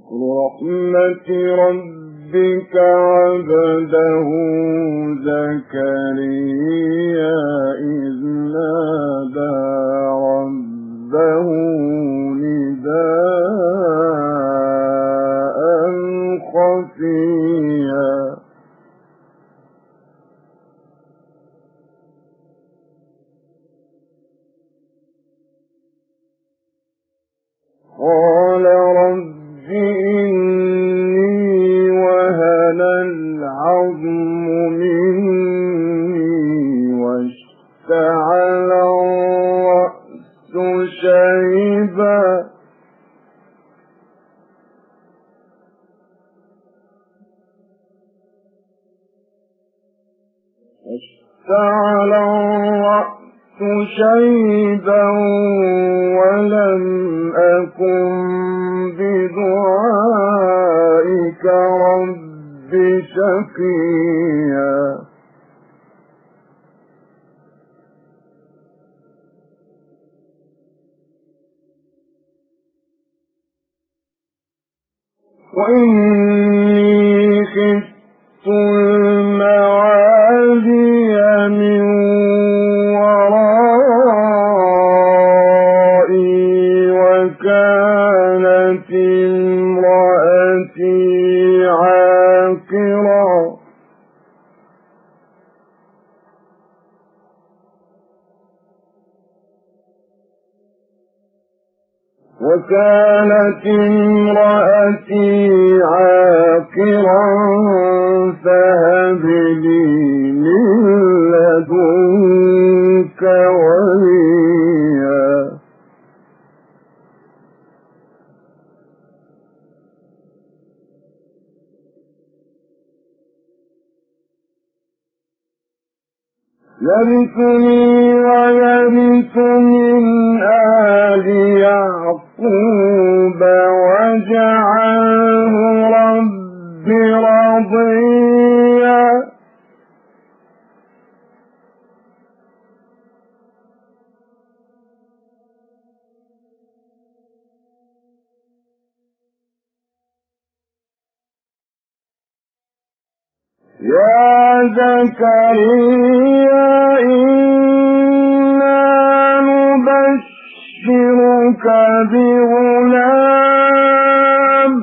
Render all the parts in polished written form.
رحمة ربك عبده زكريا إذ نادى ربه نداء خفيا قال رب إني وهن العظم مني واشتعل الرأس شيبا ولم أكن بدعائك رب شقيا وإني خفت الموالي من ورائي وكانت امرأتي عاقرا فهب لي من لدنك وليا يرثني ويرث من آل يعقوب واجعله رب رضيا يا زكريا إنا نبشرك بغلام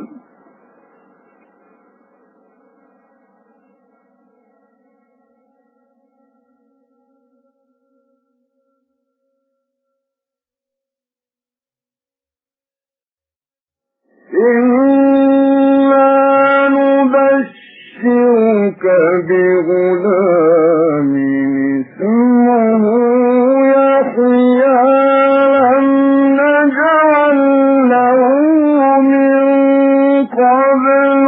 اسمه يحيى لم نجعل له من قبل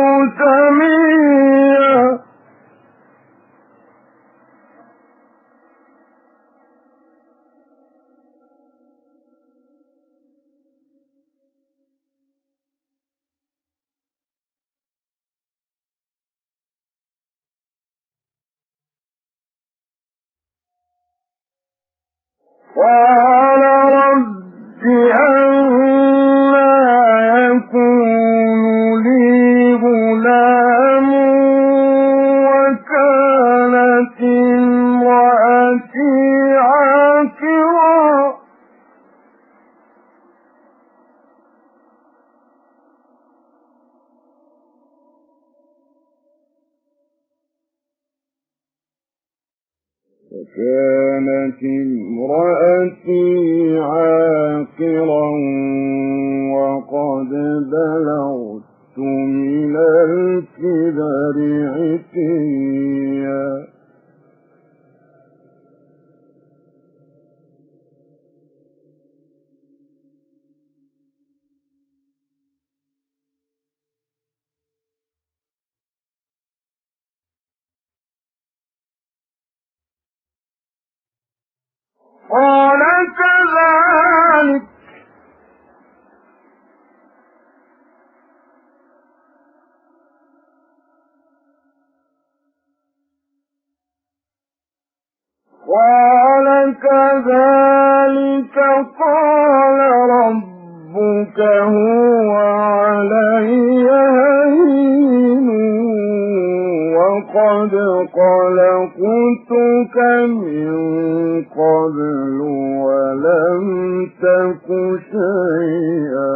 سميا قال رب أنى يكون لي غلام وكانت امرأتي عاقرا وقد بلغت من الكبر عتيا قال كذلك قال ربك ربك هو علي هين وقد خلقتك من قبل ولم تك شيئا.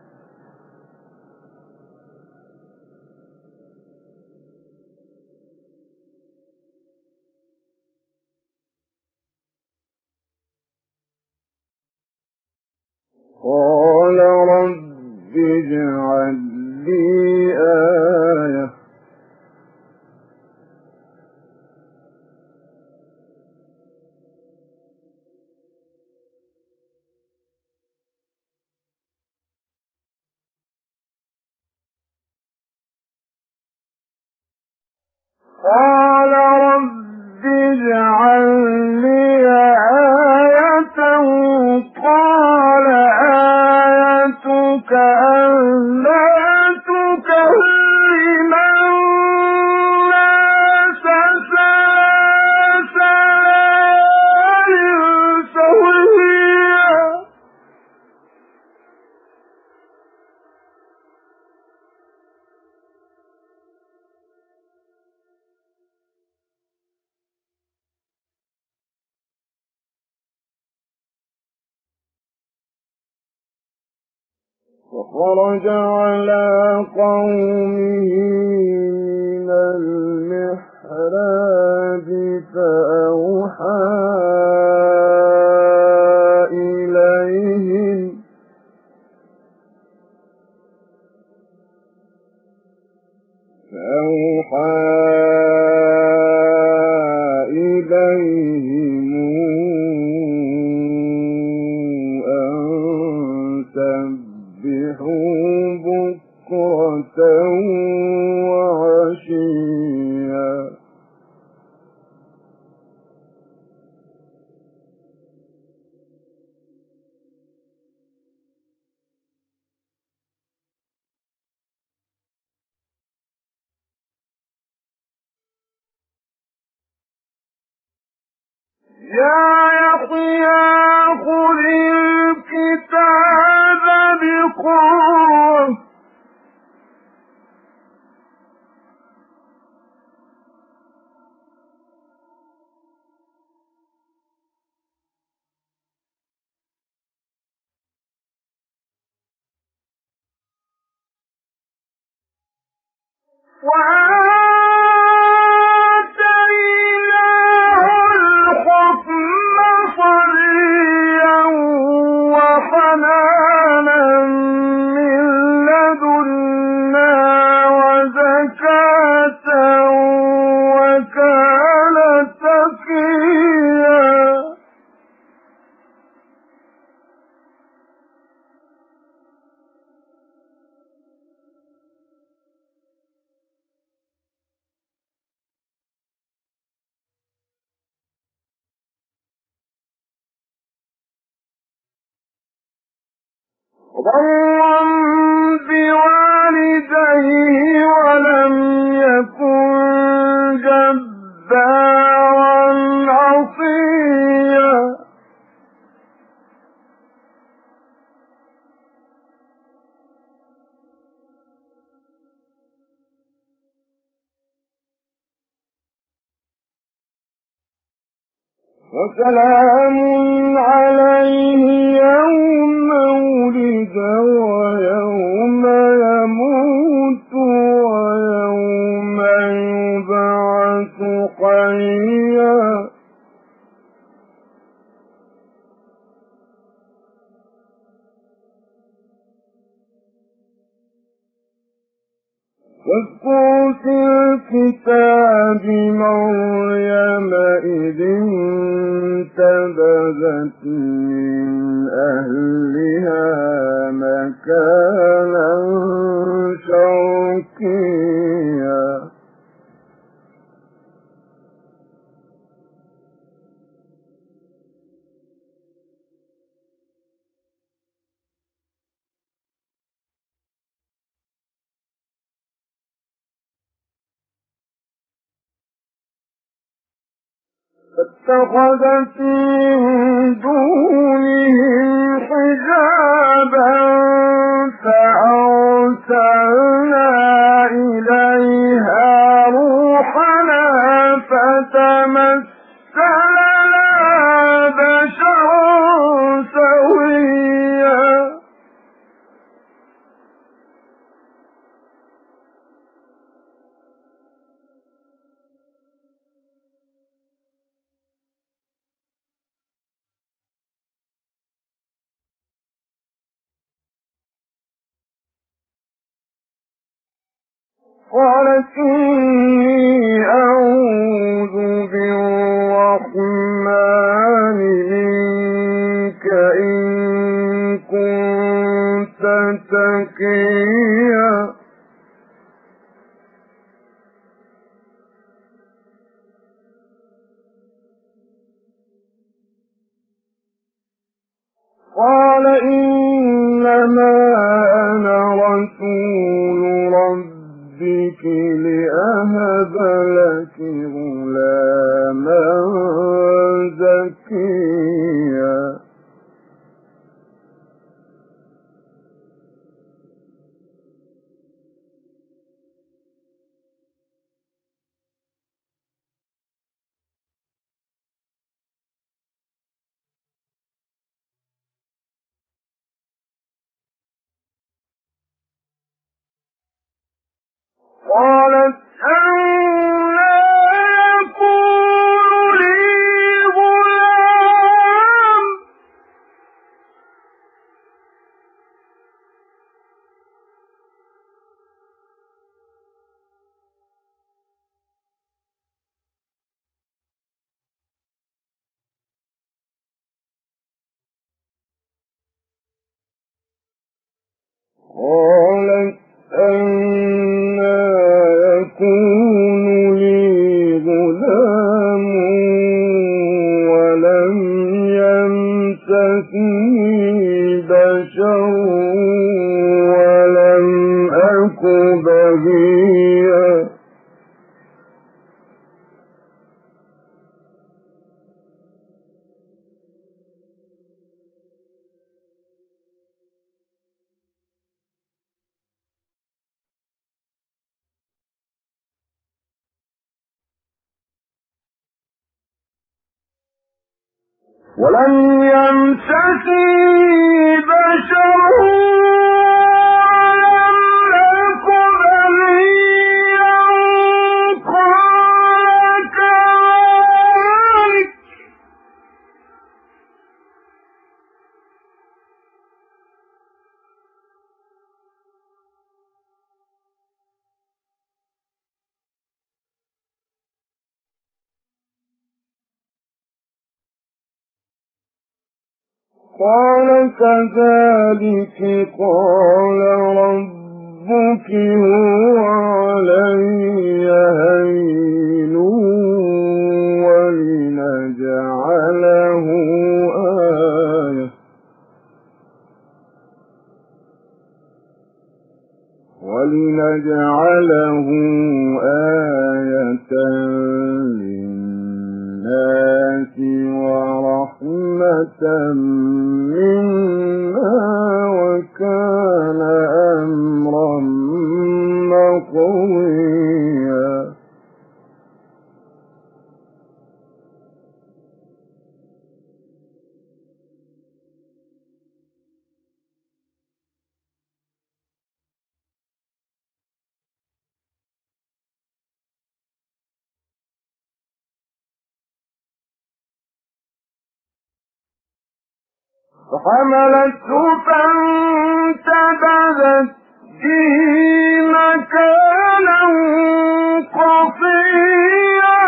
قال رب اجعل لي آية قال رب اجعل لي آية قال آيتك ألا تكلم الناس ثلاث ليال سويا. فخرج على قومه من المحراب فأوحى إليهم بكرة وعشيا. يا يحيى خذ الكتاب بقوة وآتيناه الحكم صبيا وحنانا من لدنا وزكاة وكان تقيا. وبرا بوالديه ولم يكن جبارا عصيا. وسلام عليه يوم ولد ويوم يموت ويوم يبعث حيا. واذكر في الكتاب مريم إذ انتبذت من أهلها مكانا شرقيا. فاتخذت من دونهم حجابا قالت إني أعوذ بالرحمن منك إن كنت تقيا. قال إنما أنا رسول ربك لأهب لك غلاما زكيا. قالت أنى يكون لي غلام قالت أنى يكون لي غلام ولم يمسسني بشر ولم أك بغيا. ولم يمسسني بشر ولم أك بغيا. قال كذلك قال ربك هو علي هين ولنجعله آية للناس ورحمة منا وكان أمرا مقضيا. فحملته فانتبذت به مكانا قصيا.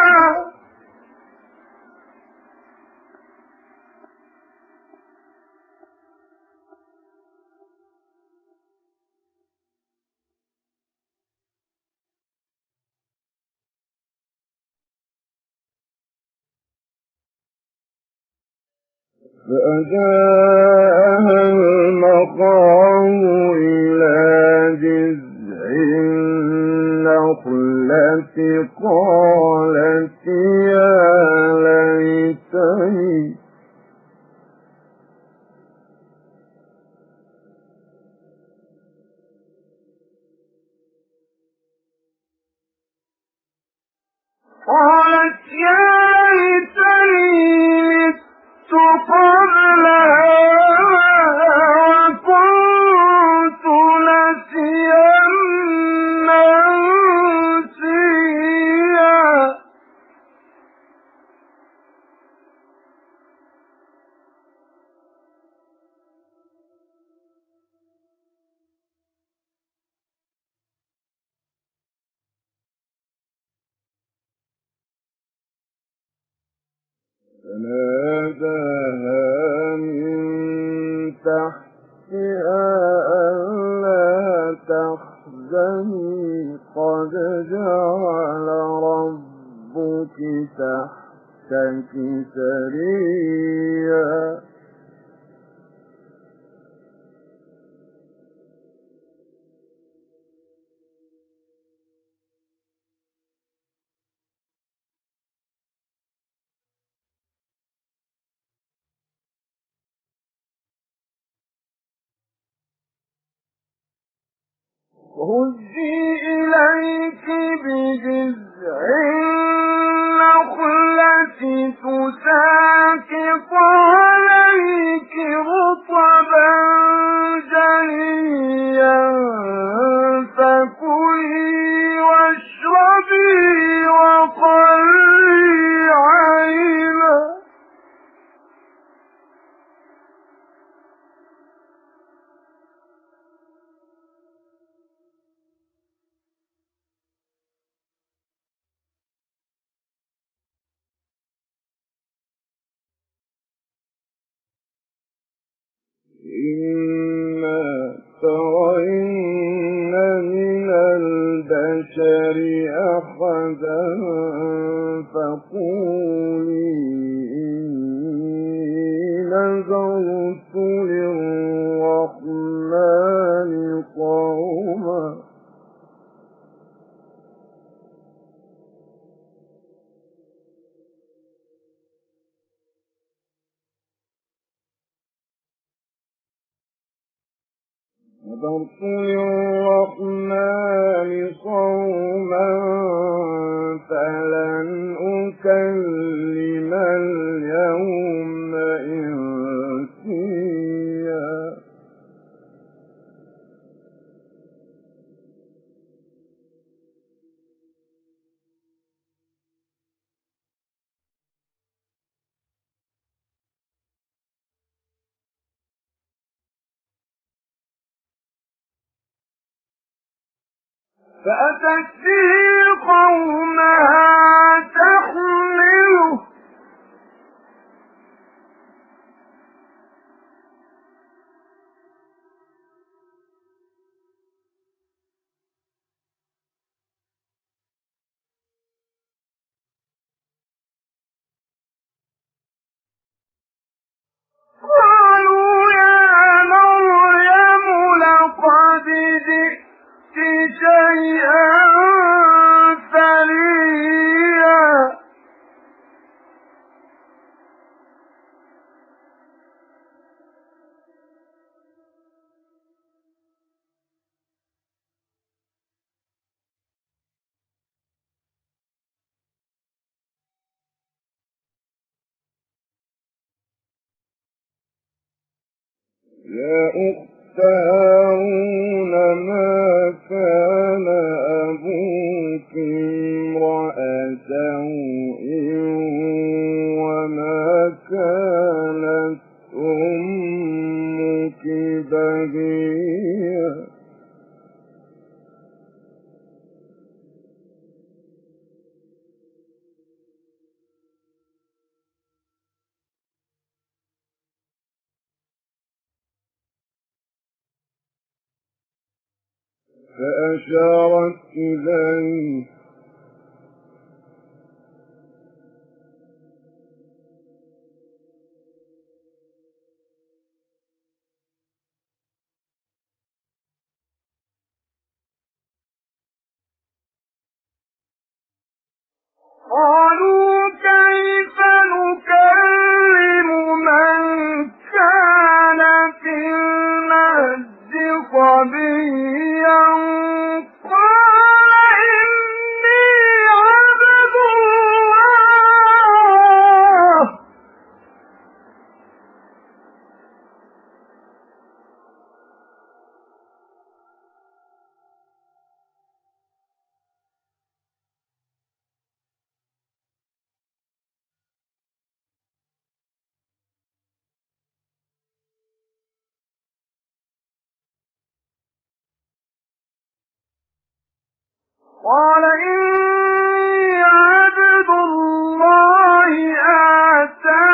فأجاءها المخاض إلى جذع النخلة قالت يا ليتني مت قبل هذا وكنت نسيا منسيا. فناداها من تحتها ألا تحزني قد جعل ربك تحتك سريا وهزي إليك بجذع النخلة تساقط عليك رطبا جنيا فكلي واشربي وقري عينا إما ترين من البشر أحدا فقولي إني نذرت للرحمن صوما نذرت للرحمن صوما فلن أكلم اليوم إنسيا فأتت به قومها تحمله قالوا يا مريم لقد جئت شيئا فريا يا أخت هارون ما كان أبوك امرأ سوء وما كانت أمك بغيا فأشارت إليه قالوا كيف نكلم من كان في المهد صبيا قال إني عبد الله قال إني عبد الله آتاني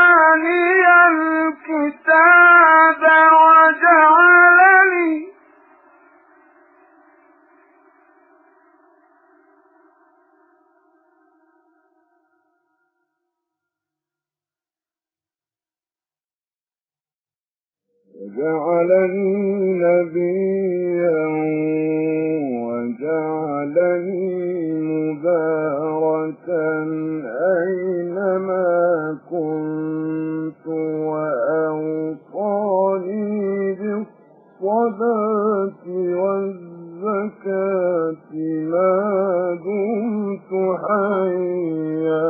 وجعلني نبيا وجعلني مباركا أينما كنت وأوصاني بالصلاة والزكاة ما دمت حيا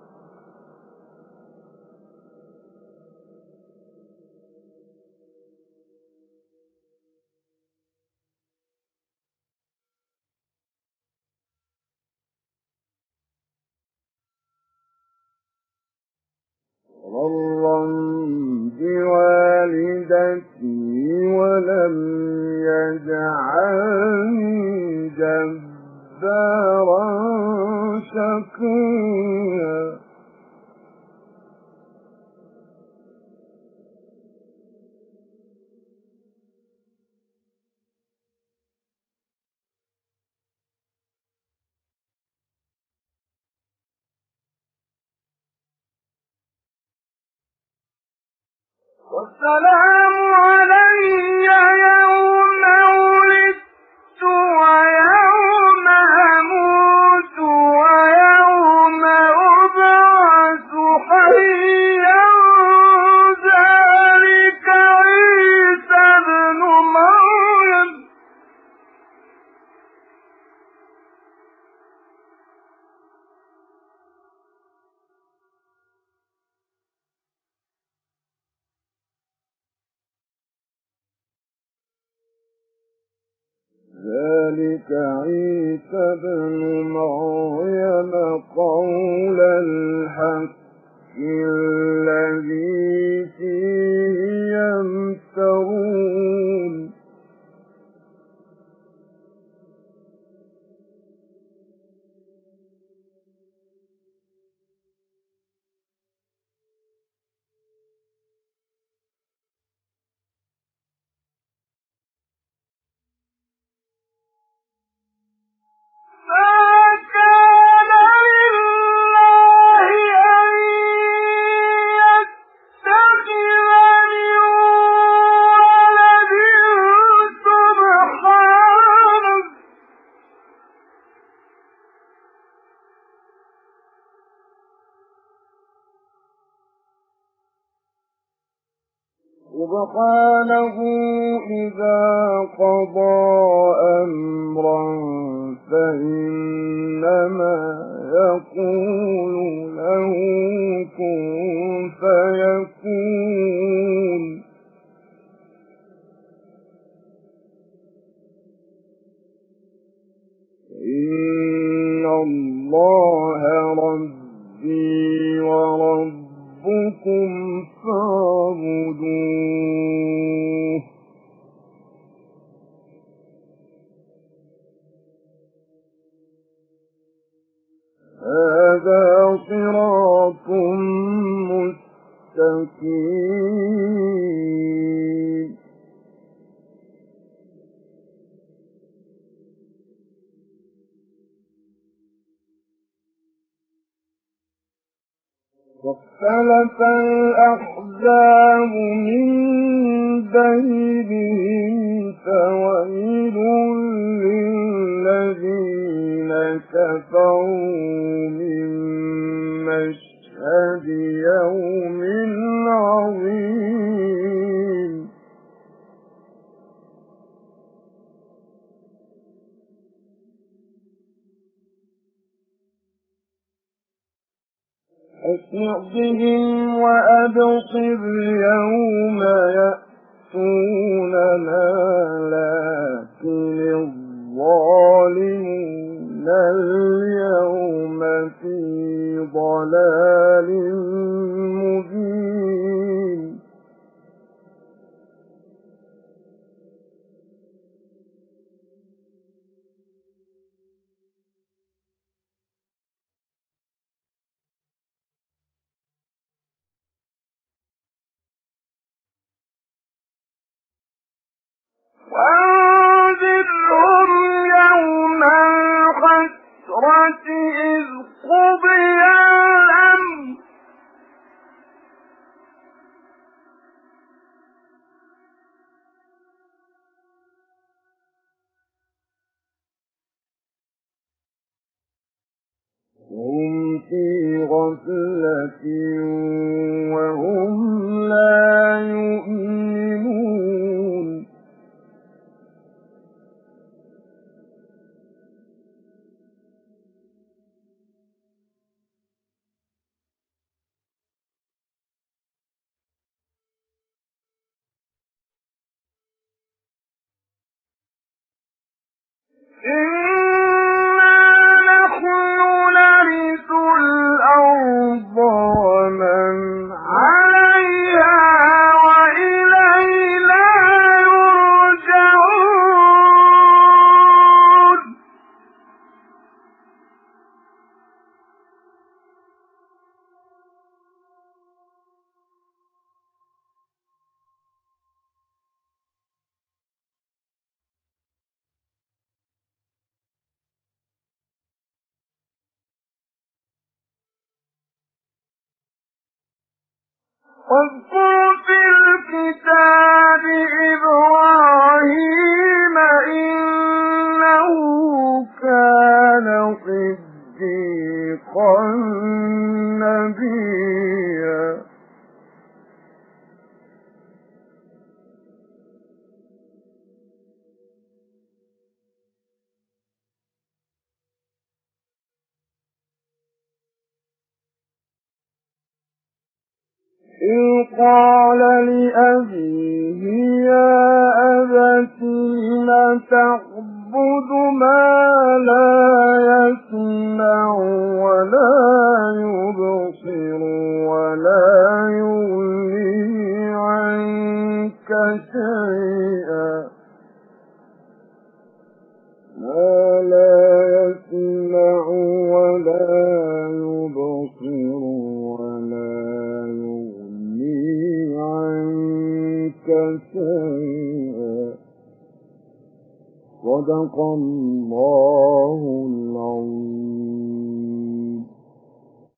برا بوالدتي ولم يجعلني جبارا شقيا والسلام علي يوم ولدت ويوم أموت ويوم أبعث حيا ذلك عيسى ابن مريم ذلك عيسى ابن مريم قول الحق الذي فيه يمترون ما كان لله أن يتخذ من ولد سبحانه إذا قضى أمرا فإنما يقول له كن فيكون إن الله ربي وربكم فاعبدوه هذا صراط مستقيم واختلف الأحزاب من بينهم فويل للذين كفروا من مشهد يوم عظيم أسمع بهم وأبصر يوم يأتوننا لكن الظالمون اليوم في ضلال مبين وأنذرهم يوم الحسرة إذ قضي الأمر هم في غفلة وهم لا يؤمنون إنا نحن نرث الأرض ومن عليها وإلينا يرجعون واذكر في الكتاب إبراهيم إنه كان صديقا نبيا إذ قال لأبيه يا أبت لم تعبد ما لا يسمع ولا يبصر ولا يغني عنك شيئا ما لا يسمع ولا يبصر ولا يغني عنك شيئا صدق الله العظيم